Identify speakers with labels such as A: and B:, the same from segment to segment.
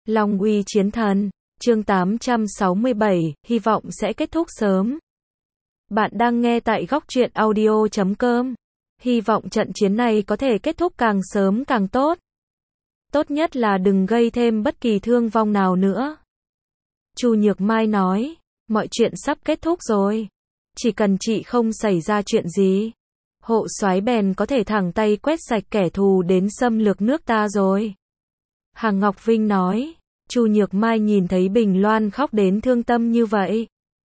A: Long uy chiến thần, chương 867, hy vọng sẽ kết thúc sớm. Bạn đang nghe tại góc truyện audio.com. Hy vọng trận chiến này có thể kết thúc càng sớm càng tốt. Tốt nhất là đừng gây thêm bất kỳ thương vong nào nữa. Chu Nhược Mai nói, mọi chuyện sắp kết thúc rồi. Chỉ cần chị không xảy ra chuyện gì, hộ soái bèn có thể thẳng tay quét sạch kẻ thù đến xâm lược nước ta rồi. Hằng Ngọc Vinh nói, Chu Nhược Mai nhìn thấy Bình Loan khóc đến thương tâm như vậy,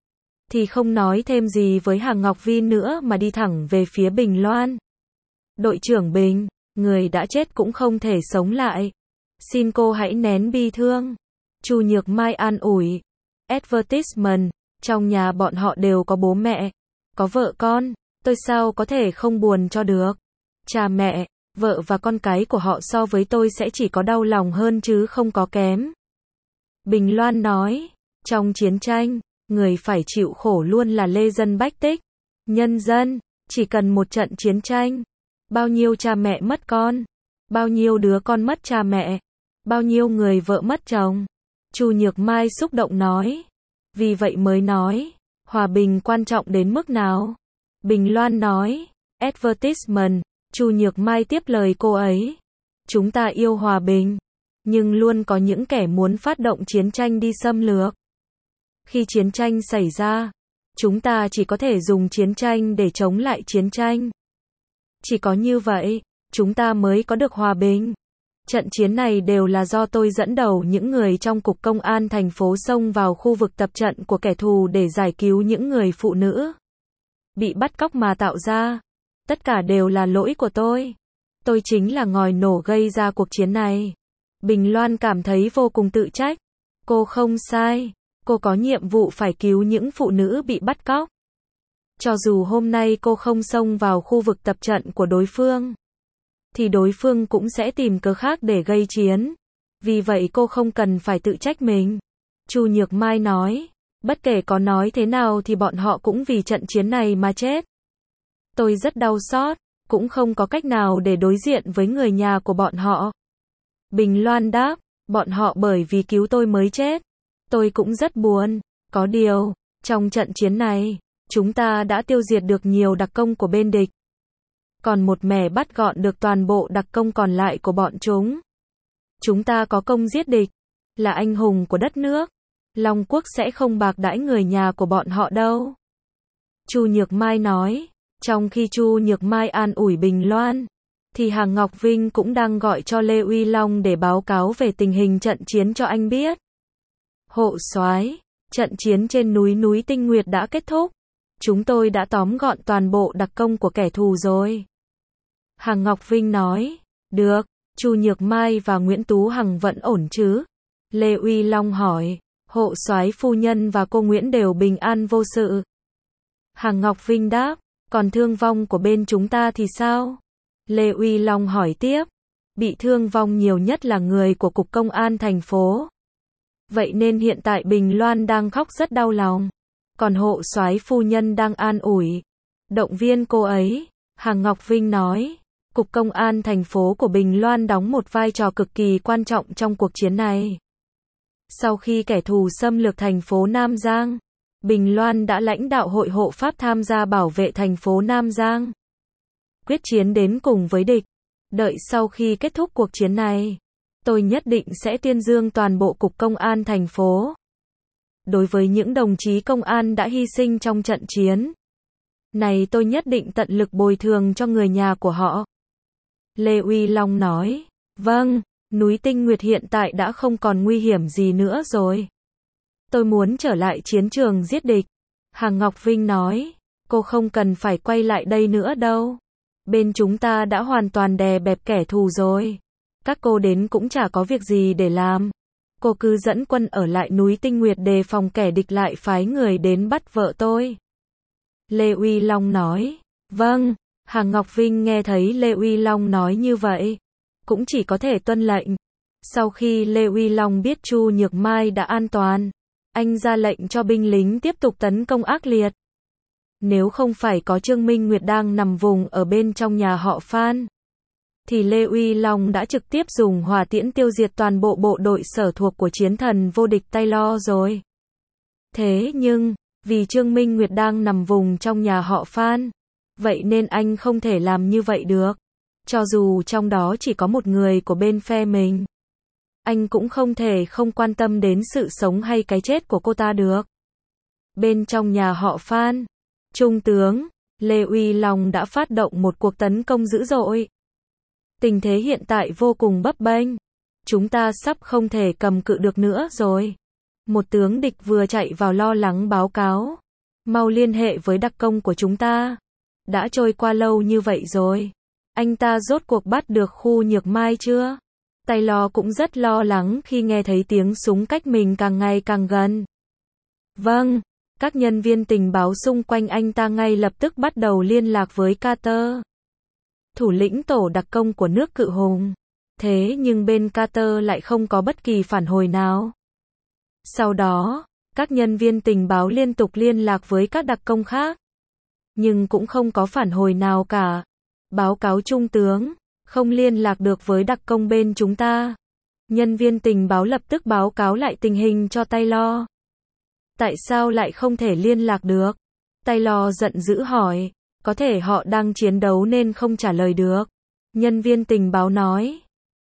A: thì không nói thêm gì với Hằng Ngọc Vinh nữa mà đi thẳng về phía Bình Loan. Đội trưởng Bình, người đã chết cũng không thể sống lại. Xin cô hãy nén bi thương. Chu Nhược Mai an ủi. Advertisement, trong nhà bọn họ đều có bố mẹ, có vợ con, tôi sao có thể không buồn cho được. Cha mẹ, vợ và con cái của họ so với tôi sẽ chỉ có đau lòng hơn chứ không có kém. Bình Loan nói, trong chiến tranh, người phải chịu khổ luôn là lê dân bách tích. Nhân dân, chỉ cần một trận chiến tranh, bao nhiêu cha mẹ mất con, bao nhiêu đứa con mất cha mẹ, bao nhiêu người vợ mất chồng. Chu Nhược Mai xúc động nói, vì vậy mới nói, hòa bình quan trọng đến mức nào. Bình Loan nói, advertisement, Chu Nhược Mai tiếp lời cô ấy, chúng ta yêu hòa bình, nhưng luôn có những kẻ muốn phát động chiến tranh đi xâm lược. Khi chiến tranh xảy ra, chúng ta chỉ có thể dùng chiến tranh để chống lại chiến tranh. Chỉ có như vậy, chúng ta mới có được hòa bình. Trận chiến này đều là do tôi dẫn đầu những người trong Cục Công an thành phố xông vào khu vực tập trận của kẻ thù để giải cứu những người phụ nữ bị bắt cóc mà tạo ra. Tất cả đều là lỗi của tôi. Tôi chính là ngòi nổ gây ra cuộc chiến này. Bình Loan cảm thấy vô cùng tự trách. Cô không sai. Cô có nhiệm vụ phải cứu những phụ nữ bị bắt cóc. Cho dù hôm nay cô không xông vào khu vực tập trận của đối phương, thì đối phương cũng sẽ tìm cớ khác để gây chiến. Vì vậy cô không cần phải tự trách mình. Chu Nhược Mai nói, bất kể có nói thế nào thì bọn họ cũng vì trận chiến này mà chết. Tôi rất đau xót, cũng không có cách nào để đối diện với người nhà của bọn họ. Bình Loan đáp, bọn họ bởi vì cứu tôi mới chết. Tôi cũng rất buồn. Có điều, trong trận chiến này, chúng ta đã tiêu diệt được nhiều đặc công của bên địch. Còn một mẻ bắt gọn được toàn bộ đặc công còn lại của bọn chúng. Chúng ta có công giết địch, là anh hùng của đất nước. Long Quốc sẽ không bạc đãi người nhà của bọn họ đâu. Chu Nhược Mai nói. Trong khi Chu Nhược Mai an ủi Bình Loan, thì Hằng Ngọc Vinh cũng đang gọi cho Lê Uy Long để báo cáo về tình hình trận chiến cho anh biết. Hộ soái, trận chiến trên núi Tinh Nguyệt đã kết thúc. Chúng tôi đã tóm gọn toàn bộ đặc công của kẻ thù rồi. Hằng Ngọc Vinh nói, được, Chu Nhược Mai và Nguyễn Tú Hằng vẫn ổn chứ? Lê Uy Long hỏi, hộ soái phu nhân và cô Nguyễn đều bình an vô sự. Hằng Ngọc Vinh đáp, còn thương vong của bên chúng ta thì sao? Lê Uy Long hỏi tiếp, bị thương vong nhiều nhất là người của Cục Công an thành phố. Vậy nên hiện tại Bình Loan đang khóc rất đau lòng. Còn hộ soái phu nhân đang an ủi, động viên cô ấy. Hằng Ngọc Vinh nói, Cục Công an thành phố của Bình Loan đóng một vai trò cực kỳ quan trọng trong cuộc chiến này. Sau khi kẻ thù xâm lược thành phố Nam Giang, Bình Loan đã lãnh đạo Hội Hộ Pháp tham gia bảo vệ thành phố Nam Giang, quyết chiến đến cùng với địch. Đợi sau khi kết thúc cuộc chiến này, tôi nhất định sẽ tuyên dương toàn bộ Cục Công an thành phố. Đối với những đồng chí công an đã hy sinh trong trận chiến này, tôi nhất định tận lực bồi thường cho người nhà của họ. Lê Uy Long nói, vâng, núi Tinh Nguyệt hiện tại đã không còn nguy hiểm gì nữa rồi. Tôi muốn trở lại chiến trường giết địch. Hằng Ngọc Vinh nói, cô không cần phải quay lại đây nữa đâu. Bên chúng ta đã hoàn toàn đè bẹp kẻ thù rồi. Các cô đến cũng chả có việc gì để làm. Cô cứ dẫn quân ở lại núi Tinh Nguyệt đề phòng kẻ địch lại phái người đến bắt vợ tôi. Lê Uy Long nói, vâng. Hằng Ngọc Vinh nghe thấy Lê Uy Long nói như vậy, cũng chỉ có thể tuân lệnh. Sau khi Lê Uy Long biết Chu Nhược Mai đã an toàn, anh ra lệnh cho binh lính tiếp tục tấn công ác liệt. Nếu không phải có Trương Minh Nguyệt đang nằm vùng ở bên trong nhà họ Phan, thì Lê Uy Long đã trực tiếp dùng hỏa tiễn tiêu diệt toàn bộ bộ đội sở thuộc của chiến thần vô địch Taylor rồi. Thế nhưng, vì Trương Minh Nguyệt đang nằm vùng trong nhà họ Phan, vậy nên anh không thể làm như vậy được. Cho dù trong đó chỉ có một người của bên phe mình, anh cũng không thể không quan tâm đến sự sống hay cái chết của cô ta được. Bên trong nhà họ Phan, Trung tướng Lê Uy Long đã phát động một cuộc tấn công dữ dội. Tình thế hiện tại vô cùng bấp bênh. Chúng ta sắp không thể cầm cự được nữa rồi. Một tướng địch vừa chạy vào lo lắng báo cáo. Mau liên hệ với đặc công của chúng ta. Đã trôi qua lâu như vậy rồi. Anh ta rốt cuộc bắt được khu Nhược Mai chưa? Taylor cũng rất lo lắng khi nghe thấy tiếng súng cách mình càng ngày càng gần. Vâng, các nhân viên tình báo xung quanh anh ta ngay lập tức bắt đầu liên lạc với Carter, thủ lĩnh tổ đặc công của nước Cự Hùng. Thế nhưng bên Carter lại không có bất kỳ phản hồi nào. Sau đó, các nhân viên tình báo liên tục liên lạc với các đặc công khác, nhưng cũng không có phản hồi nào cả. Báo cáo trung tướng, không liên lạc được với đặc công bên chúng ta. Nhân viên tình báo lập tức báo cáo lại tình hình cho Taylor. Tại sao lại không thể liên lạc được? Taylor giận dữ hỏi. Có thể họ đang chiến đấu nên không trả lời được. Nhân viên tình báo nói.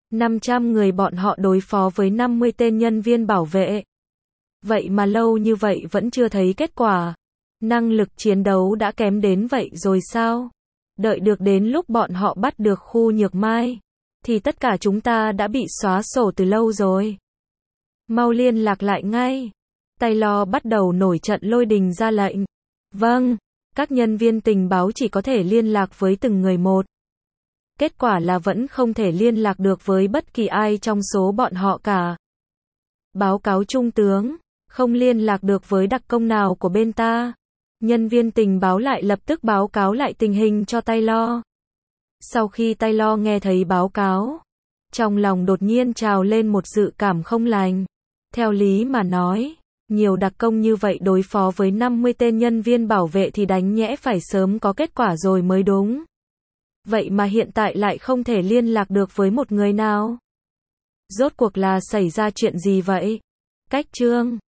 A: 500 người bọn họ đối phó với 50 tên nhân viên bảo vệ. Vậy mà lâu như vậy vẫn chưa thấy kết quả. Năng lực chiến đấu đã kém đến vậy rồi sao? Đợi được đến lúc bọn họ bắt được khu Nhược Mai, thì tất cả chúng ta đã bị xóa sổ từ lâu rồi. Mau liên lạc lại ngay. Taylor bắt đầu nổi trận lôi đình ra lệnh. Vâng, các nhân viên tình báo chỉ có thể liên lạc với từng người một. Kết quả là vẫn không thể liên lạc được với bất kỳ ai trong số bọn họ cả. Báo cáo trung tướng, không liên lạc được với đặc công nào của bên ta. Nhân viên tình báo lại lập tức báo cáo lại tình hình cho Taylor. Sau khi Taylor nghe thấy báo cáo, trong lòng đột nhiên trào lên một dự cảm không lành. Theo lý mà nói, nhiều đặc công như vậy đối phó với 50 tên nhân viên bảo vệ thì đánh nhẽ phải sớm có kết quả rồi mới đúng. Vậy mà hiện tại lại không thể liên lạc được với một người nào. Rốt cuộc là xảy ra chuyện gì vậy? Cách chương